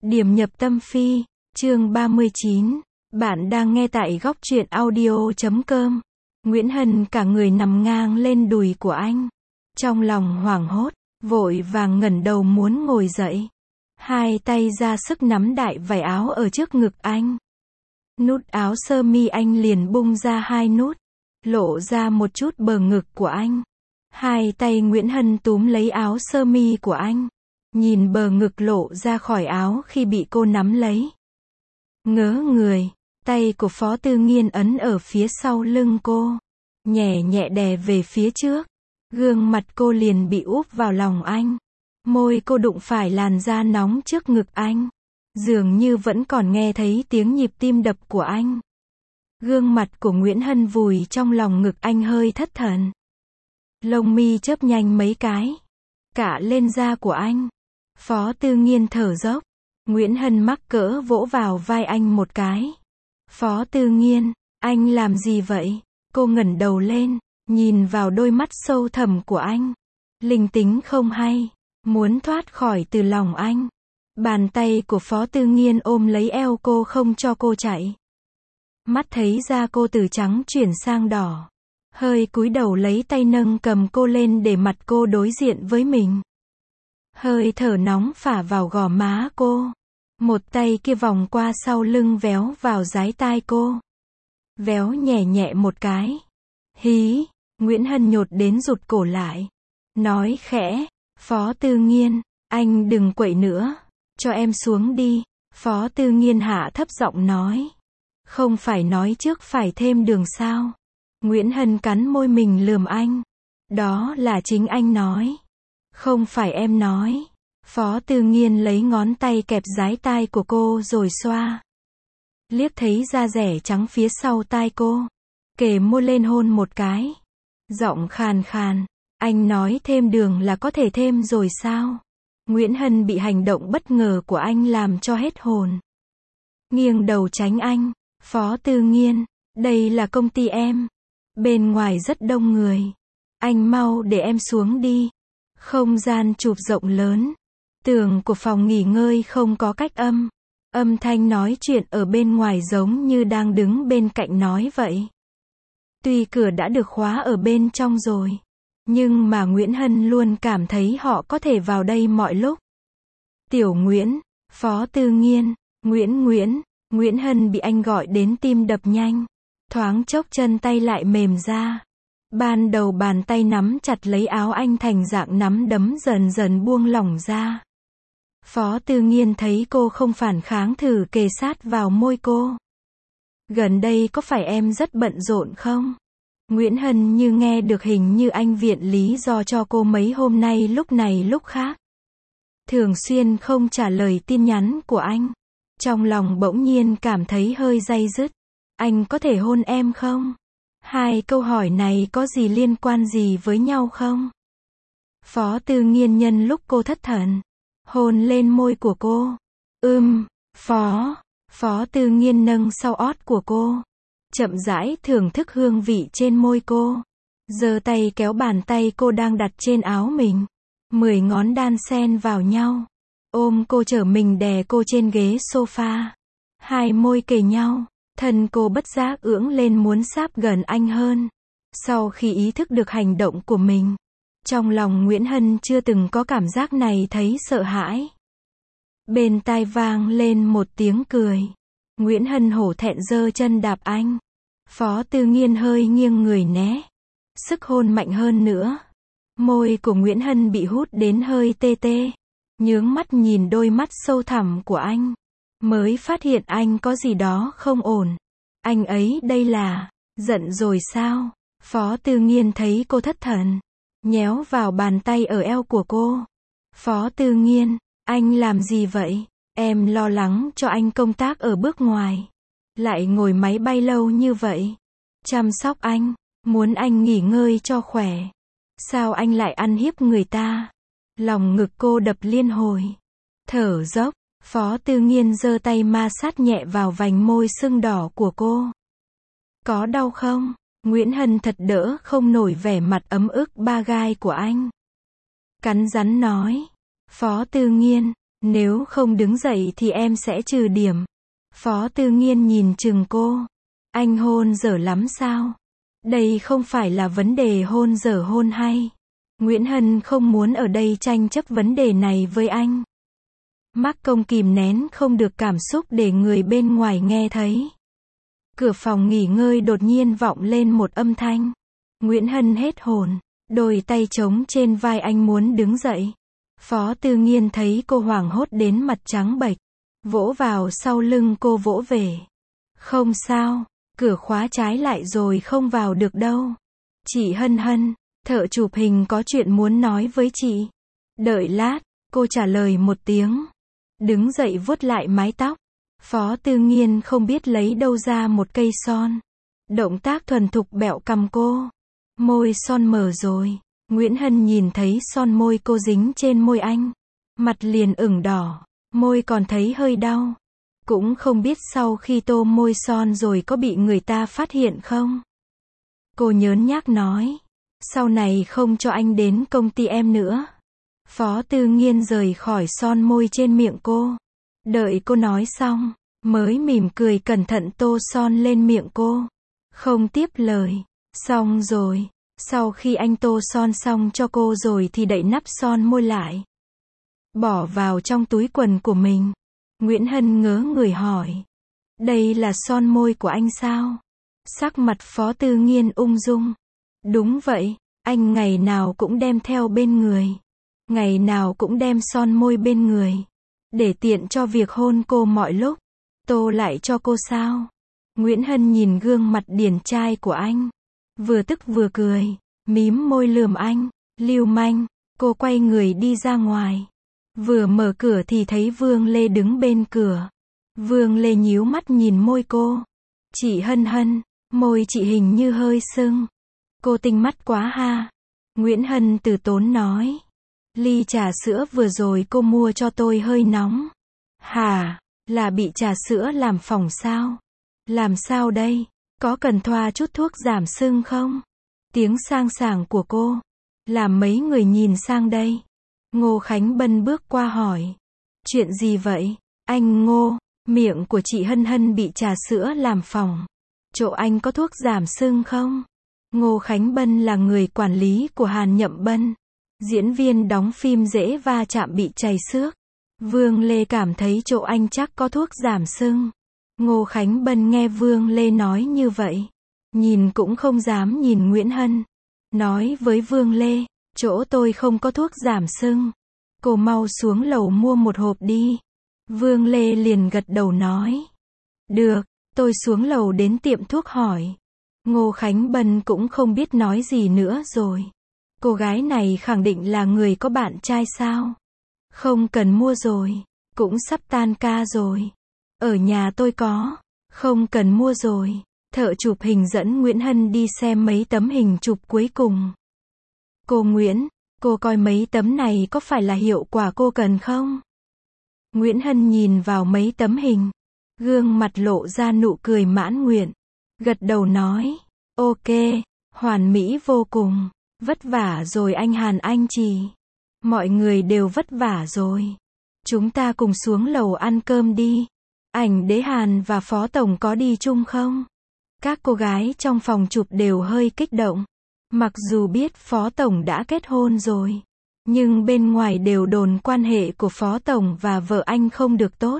Điểm nhập tâm phi, chương 39. Bạn đang nghe tại góc truyện audio.com. Nguyễn Hân cả người nằm ngang lên đùi của anh. Trong lòng hoảng hốt, vội vàng ngẩng đầu muốn ngồi dậy. Hai tay ra sức nắm đại vải áo ở trước ngực anh. Nút áo sơ mi anh liền bung ra hai nút, lộ ra một chút bờ ngực của anh. Hai tay Nguyễn Hân túm lấy áo sơ mi của anh. Nhìn bờ ngực lộ ra khỏi áo khi bị cô nắm lấy. Ngớ người, tay của Phó Tư Nghiên ấn ở phía sau lưng cô, nhẹ nhẹ đè về phía trước. Gương mặt cô liền bị úp vào lòng anh. Môi cô đụng phải làn da nóng trước ngực anh. Dường như vẫn còn nghe thấy tiếng nhịp tim đập của anh. Gương mặt của Nguyễn Hân vùi trong lòng ngực anh hơi thất thần. Lông mi chớp nhanh mấy cái, cả lên da của anh. Phó Tư Nghiên thở dốc. Nguyễn Hân mắc cỡ vỗ vào vai anh một cái. Phó Tư Nghiên, anh làm gì vậy? Cô ngẩng đầu lên, nhìn vào đôi mắt sâu thẳm của anh. Linh tính không hay, muốn thoát khỏi từ lòng anh. Bàn tay của Phó Tư Nghiên ôm lấy eo cô không cho cô chạy. Mắt thấy da cô từ trắng chuyển sang đỏ. Hơi cúi đầu lấy tay nâng cầm cô lên để mặt cô đối diện với mình. Hơi thở nóng phả vào gò má cô. Một tay kia vòng qua sau lưng véo vào dái tai cô. Véo nhẹ nhẹ một cái. Hí, Nguyễn Hân nhột đến rụt cổ lại. Nói khẽ, Phó Tư Nghiên, anh đừng quậy nữa. Cho em xuống đi. Phó Tư Nghiên hạ thấp giọng nói. Không phải nói trước phải thêm đường sao? Nguyễn Hân cắn môi mình lườm anh. Đó là chính anh nói. Không phải em nói. Phó Tư Nghiên lấy ngón tay kẹp dái tai của cô rồi xoa. Liếc thấy da rẻ trắng phía sau tai cô. Kề môi lên hôn một cái. Giọng khàn khàn. Anh nói thêm đường là có thể thêm rồi sao? Nguyễn Hân bị hành động bất ngờ của anh làm cho hết hồn. Nghiêng đầu tránh anh. Phó Tư Nghiên, đây là công ty em. Bên ngoài rất đông người. Anh mau để em xuống đi. Không gian chụp rộng lớn. Tường của phòng nghỉ ngơi không có cách âm. Âm thanh nói chuyện ở bên ngoài giống như đang đứng bên cạnh nói vậy. Tuy cửa đã được khóa ở bên trong rồi, nhưng mà Nguyễn Hân luôn cảm thấy họ có thể vào đây mọi lúc. Tiểu Nguyễn, Phó Tư Nghiên, Nguyễn Hân bị anh gọi đến tim đập nhanh. Thoáng chốc chân tay lại mềm ra. Ban đầu bàn tay nắm chặt lấy áo anh thành dạng nắm đấm dần dần buông lỏng ra. Phó Tư Nghiên thấy cô không phản kháng thử kề sát vào môi cô. Gần đây có phải em rất bận rộn không? Nguyễn Hân như nghe được hình như anh viện lý do cho cô mấy hôm nay lúc này lúc khác. Thường xuyên không trả lời tin nhắn của anh. Trong lòng bỗng nhiên cảm thấy hơi day dứt. Anh có thể hôn em không? Hai câu hỏi này có gì liên quan gì với nhau không? Phó Tư Nghiên nhân lúc cô thất thần, hôn lên môi của cô. Phó Tư Nghiên nâng sau ót của cô, chậm rãi thưởng thức hương vị trên môi cô. Giơ tay kéo bàn tay cô đang đặt trên áo mình. 10 ngón đan xen vào nhau. Ôm cô trở mình đè cô trên ghế sofa. Hai môi kề nhau. Thân cô bất giác ưỡng lên muốn sáp gần anh hơn. Sau khi ý thức được hành động của mình, trong lòng Nguyễn Hân chưa từng có cảm giác này thấy sợ hãi. Bên tai vang lên một tiếng cười. Nguyễn Hân hổ thẹn giơ chân đạp anh. Phó Tư Nghiên hơi nghiêng người né. Sức hôn mạnh hơn nữa. Môi của Nguyễn Hân bị hút đến hơi tê tê. Nhướng mắt nhìn đôi mắt sâu thẳm của anh. Mới phát hiện anh có gì đó không ổn. Anh ấy đây là giận rồi sao? Phó Tư Nghiên thấy cô thất thần, nhéo vào bàn tay ở eo của cô. Phó Tư Nghiên, anh làm gì vậy? Em lo lắng cho anh công tác ở bước ngoài. Lại ngồi máy bay lâu như vậy. Chăm sóc anh, muốn anh nghỉ ngơi cho khỏe. Sao anh lại ăn hiếp người ta? Lòng ngực cô đập liên hồi. Thở dốc. Phó Tư Nghiên giơ tay ma sát nhẹ vào vành môi sưng đỏ của cô. Có đau không? Nguyễn Hân thật đỡ không nổi vẻ mặt ấm ức ba gai của anh. Cắn rắn nói. Phó Tư Nghiên, Nếu không đứng dậy thì em sẽ trừ điểm. Phó Tư Nghiên nhìn chừng cô. Anh hôn dở lắm sao? Đây không phải là vấn đề hôn dở hôn hay. Nguyễn Hân không muốn ở đây tranh chấp vấn đề này với anh. Mác Công kìm nén không được cảm xúc để người bên ngoài nghe thấy. Cửa phòng nghỉ ngơi đột nhiên vọng lên một âm thanh. Nguyễn Hân hết hồn, đôi tay trống trên vai anh muốn đứng dậy. Phó Tư Nghiên thấy cô hoảng hốt đến mặt trắng bệch, vỗ vào sau lưng cô vỗ về. Không sao, cửa khóa trái lại rồi không vào được đâu. Chị Hân Hân, thợ chụp hình có chuyện muốn nói với chị. Đợi lát, cô trả lời một tiếng. Đứng dậy vuốt lại mái tóc. Phó Tư Nghiên không biết lấy đâu ra một cây son. Động tác thuần thục bẹo cằm cô. Môi son mở rồi. Nguyễn Hân nhìn thấy son môi cô dính trên môi anh. Mặt liền ửng đỏ. Môi còn thấy hơi đau. Cũng không biết sau khi tô môi son rồi có bị người ta phát hiện không. Cô nhớn nhác nói. Sau này không cho anh đến công ty em nữa. Phó Tư Nghiên rời khỏi son môi trên miệng cô. Đợi cô nói xong, mới mỉm cười cẩn thận tô son lên miệng cô. Không tiếp lời. Xong rồi. Sau khi anh tô son xong cho cô rồi thì đậy nắp son môi lại. Bỏ vào trong túi quần của mình. Nguyễn Hân ngớ người hỏi. Đây là son môi của anh sao? Sắc mặt Phó Tư Nghiên ung dung. Đúng vậy, anh ngày nào cũng đem theo bên người. Ngày nào cũng đem son môi bên người. Để tiện cho việc hôn cô mọi lúc. Tô lại cho cô sao? Nguyễn Hân nhìn gương mặt điển trai của anh. Vừa tức vừa cười. Mím môi lườm anh. Lưu manh. Cô quay người đi ra ngoài. Vừa mở cửa thì thấy Vương Lê đứng bên cửa. Vương Lê nhíu mắt nhìn môi cô. Chị Hân Hân, môi chị hình như hơi sưng. Cô tinh mắt quá ha. Nguyễn Hân từ tốn nói. Ly trà sữa vừa rồi cô mua cho tôi hơi nóng. Hả, là bị trà sữa làm phỏng sao? Làm sao đây? Có cần thoa chút thuốc giảm sưng không? Tiếng sang sảng của cô làm mấy người nhìn sang đây. Ngô Khánh Bân bước qua hỏi. Chuyện gì vậy? Anh Ngô, miệng của chị Hân Hân bị trà sữa làm phỏng. Chỗ anh có thuốc giảm sưng không? Ngô Khánh Bân là người quản lý của Hàn Nhậm Bân. Diễn viên đóng phim dễ va chạm bị chày xước. Vương Lê cảm thấy chỗ anh chắc có thuốc giảm sưng. Ngô Khánh Bân nghe Vương Lê nói như vậy. Nhìn cũng không dám nhìn Nguyễn Hân. Nói với Vương Lê. Chỗ tôi không có thuốc giảm sưng. Cô mau xuống lầu mua một hộp đi. Vương Lê liền gật đầu nói. Được, tôi xuống lầu đến tiệm thuốc hỏi. Ngô Khánh Bân cũng không biết nói gì nữa rồi. Cô gái này khẳng định là người có bạn trai sao? Không cần mua rồi. Cũng sắp tan ca rồi. Ở nhà tôi có. Không cần mua rồi. Thợ chụp hình dẫn Nguyễn Hân đi xem mấy tấm hình chụp cuối cùng. Cô Nguyễn, cô coi mấy tấm này có phải là hiệu quả cô cần không? Nguyễn Hân nhìn vào mấy tấm hình. Gương mặt lộ ra nụ cười mãn nguyện. Gật đầu nói. Ok, hoàn mỹ vô cùng. Vất vả rồi anh Hàn anh chị. Mọi người đều vất vả rồi. Chúng ta cùng xuống lầu ăn cơm đi. Ảnh đế Hàn và Phó Tổng có đi chung không? Các cô gái trong phòng chụp đều hơi kích động. Mặc dù biết Phó Tổng đã kết hôn rồi. Nhưng bên ngoài đều đồn quan hệ của Phó Tổng và vợ anh không được tốt.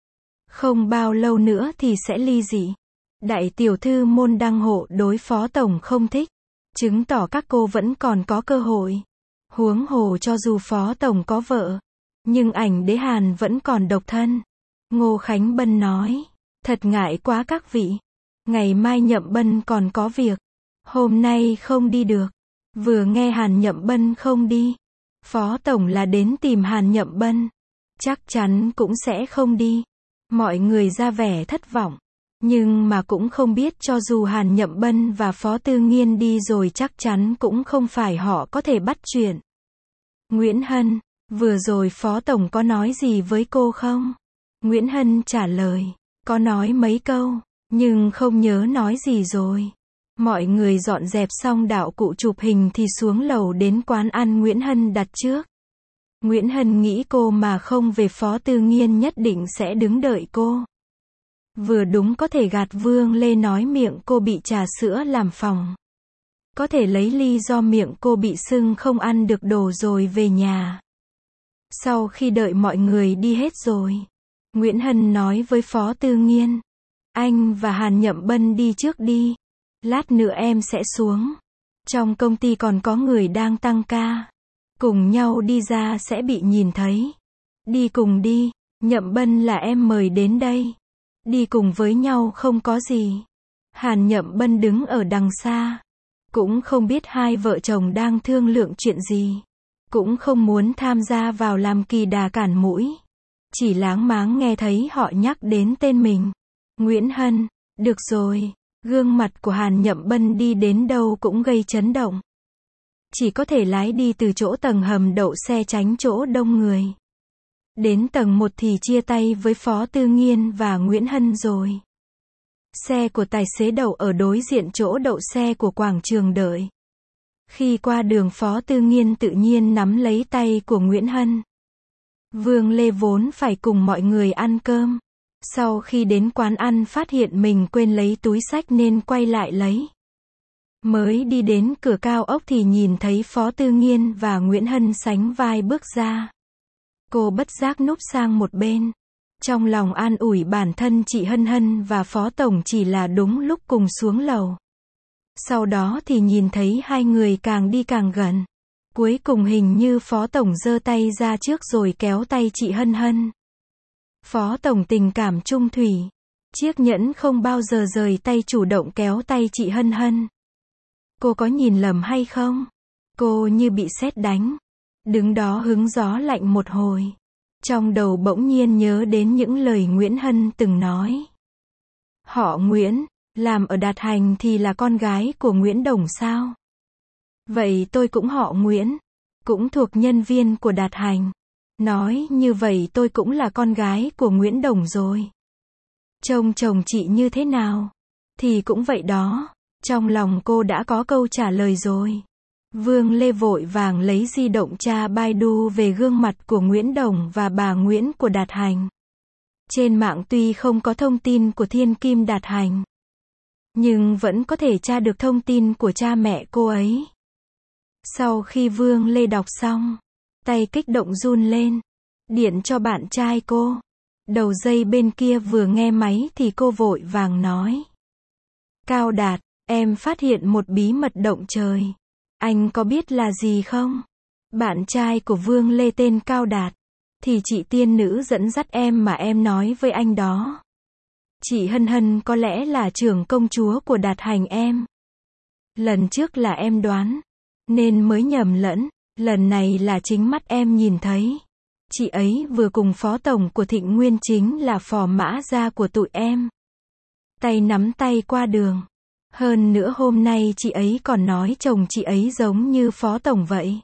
Không bao lâu nữa thì sẽ ly dị. Đại tiểu thư Môn Đăng Hộ đối Phó Tổng không thích. Chứng tỏ các cô vẫn còn có cơ hội. Huống hồ cho dù Phó Tổng có vợ. Nhưng ảnh đế Hàn vẫn còn độc thân. Ngô Khánh Bân nói. Thật ngại quá các vị. Ngày mai Nhậm Bân còn có việc. Hôm nay không đi được. Vừa nghe Hàn Nhậm Bân không đi. Phó Tổng là đến tìm Hàn Nhậm Bân. Chắc chắn cũng sẽ không đi. Mọi người ra vẻ thất vọng. Nhưng mà cũng không biết cho dù Hàn Nhậm Bân và Phó Tư Nghiên đi rồi chắc chắn cũng không phải họ có thể bắt chuyện. Nguyễn Hân, vừa rồi Phó Tổng có nói gì với cô không? Nguyễn Hân trả lời. Có nói mấy câu, nhưng không nhớ nói gì rồi. Mọi người dọn dẹp xong đạo cụ chụp hình thì xuống lầu đến quán ăn Nguyễn Hân đặt trước. Nguyễn Hân nghĩ cô mà không về Phó Tư Nghiên nhất định sẽ đứng đợi cô. Vừa đúng có thể gạt Vương Lê nói miệng cô bị trà sữa làm phỏng. Có thể lấy lý do miệng cô bị sưng không ăn được đồ rồi về nhà. Sau khi đợi mọi người đi hết rồi, Nguyễn Hân nói với Phó Tư Nghiên, anh và Hàn Nhậm Bân đi trước đi. Lát nữa em sẽ xuống. Trong công ty còn có người đang tăng ca. Cùng nhau đi ra sẽ bị nhìn thấy. Đi cùng đi, Nhậm Bân là em mời đến đây. Đi cùng với nhau không có gì. Hàn Nhậm Bân đứng ở đằng xa. Cũng không biết hai vợ chồng đang thương lượng chuyện gì. Cũng không muốn tham gia vào làm kỳ đà cản mũi. Chỉ láng máng nghe thấy họ nhắc đến tên mình. Nguyễn Hân, được rồi. Gương mặt của Hàn Nhậm Bân đi đến đâu cũng gây chấn động. Chỉ có thể lái đi từ chỗ tầng hầm đậu xe tránh chỗ đông người. Đến tầng 1 thì chia tay với Phó Tư Nghiên và Nguyễn Hân rồi. Xe của tài xế đậu ở đối diện chỗ đậu xe của quảng trường đợi. Khi qua đường Phó Tư Nghiên tự nhiên nắm lấy tay của Nguyễn Hân. Vương Lê vốn phải cùng mọi người ăn cơm. Sau khi đến quán ăn phát hiện mình quên lấy túi xách nên quay lại lấy. Mới đi đến cửa cao ốc thì nhìn thấy Phó Tư Nghiên và Nguyễn Hân sánh vai bước ra. Cô bất giác núp sang một bên. Trong lòng an ủi bản thân chị Hân Hân và Phó Tổng chỉ là đúng lúc cùng xuống lầu. Sau đó thì nhìn thấy hai người càng đi càng gần. Cuối cùng hình như Phó Tổng giơ tay ra trước rồi kéo tay chị Hân Hân. Phó Tổng tình cảm trung thủy. Chiếc nhẫn không bao giờ rời tay chủ động kéo tay chị Hân Hân. Cô có nhìn lầm hay không? Cô như bị sét đánh. Đứng đó hứng gió lạnh một hồi. Trong đầu bỗng nhiên nhớ đến những lời Nguyễn Hân từng nói. Họ Nguyễn, làm ở Đạt Hành thì là con gái của Nguyễn Đồng sao? Vậy tôi cũng họ Nguyễn, cũng thuộc nhân viên của Đạt Hành. Nói như vậy tôi cũng là con gái của Nguyễn Đồng rồi. Trông chồng chị như thế nào? Thì cũng vậy đó. Trong lòng cô đã có câu trả lời rồi. Vương Lê vội vàng lấy di động tra Baidu về gương mặt của Nguyễn Đồng và bà Nguyễn của Đạt Hành. Trên mạng tuy không có thông tin của thiên kim Đạt Hành, nhưng vẫn có thể tra được thông tin của cha mẹ cô ấy. Sau khi Vương Lê đọc xong, tay kích động run lên. Điện cho bạn trai cô. Đầu dây bên kia vừa nghe máy thì cô vội vàng nói. Cao Đạt, em phát hiện một bí mật động trời. Anh có biết là gì không? Bạn trai của Vương Lê tên Cao Đạt. Thì chị tiên nữ dẫn dắt em mà em nói với anh đó. Chị Hân Hân có lẽ là trưởng công chúa của Đạt Hành em. Lần trước là em đoán, nên mới nhầm lẫn. Lần này là chính mắt em nhìn thấy. Chị ấy vừa cùng phó tổng của Thịnh Nguyên chính là phò mã gia của tụi em. Tay nắm tay qua đường. Hơn nữa hôm nay chị ấy còn nói chồng chị ấy giống như phó tổng vậy.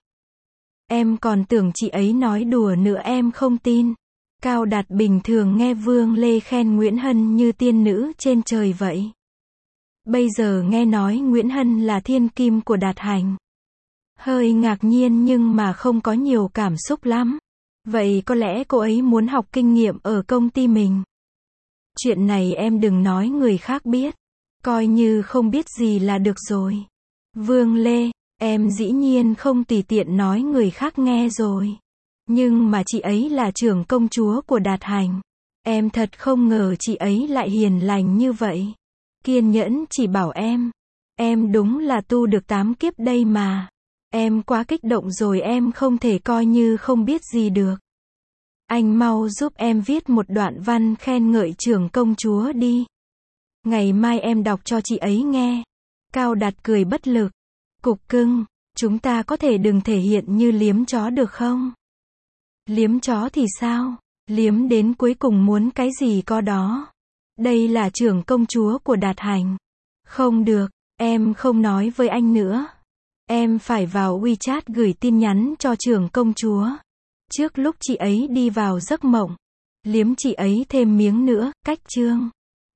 Em còn tưởng chị ấy nói đùa nữa em không tin. Cao Đạt bình thường nghe Vương Lê khen Nguyễn Hân như tiên nữ trên trời vậy. Bây giờ nghe nói Nguyễn Hân là thiên kim của Đạt Hành. Hơi ngạc nhiên nhưng mà không có nhiều cảm xúc lắm. Vậy có lẽ cô ấy muốn học kinh nghiệm ở công ty mình. Chuyện này em đừng nói người khác biết. Coi như không biết gì là được rồi. Vương Lê, em dĩ nhiên không tùy tiện nói người khác nghe rồi. Nhưng mà chị ấy là trưởng công chúa của Đạt Hành. Em thật không ngờ chị ấy lại hiền lành như vậy. Kiên nhẫn chỉ bảo em. Em đúng là tu được 8 kiếp đây mà. Em quá kích động rồi em không thể coi như không biết gì được. Anh mau giúp em viết một đoạn văn khen ngợi trưởng công chúa đi. Ngày mai em đọc cho chị ấy nghe. Cao Đạt cười bất lực. Cục cưng, chúng ta có thể đừng thể hiện như liếm chó được không? Liếm chó thì sao? Liếm đến cuối cùng muốn cái gì có đó. Đây là trưởng công chúa của Đạt Hành. Không được, em không nói với anh nữa. Em phải vào WeChat gửi tin nhắn cho trưởng công chúa. Trước lúc chị ấy đi vào giấc mộng. Liếm chị ấy thêm miếng nữa, cách chương.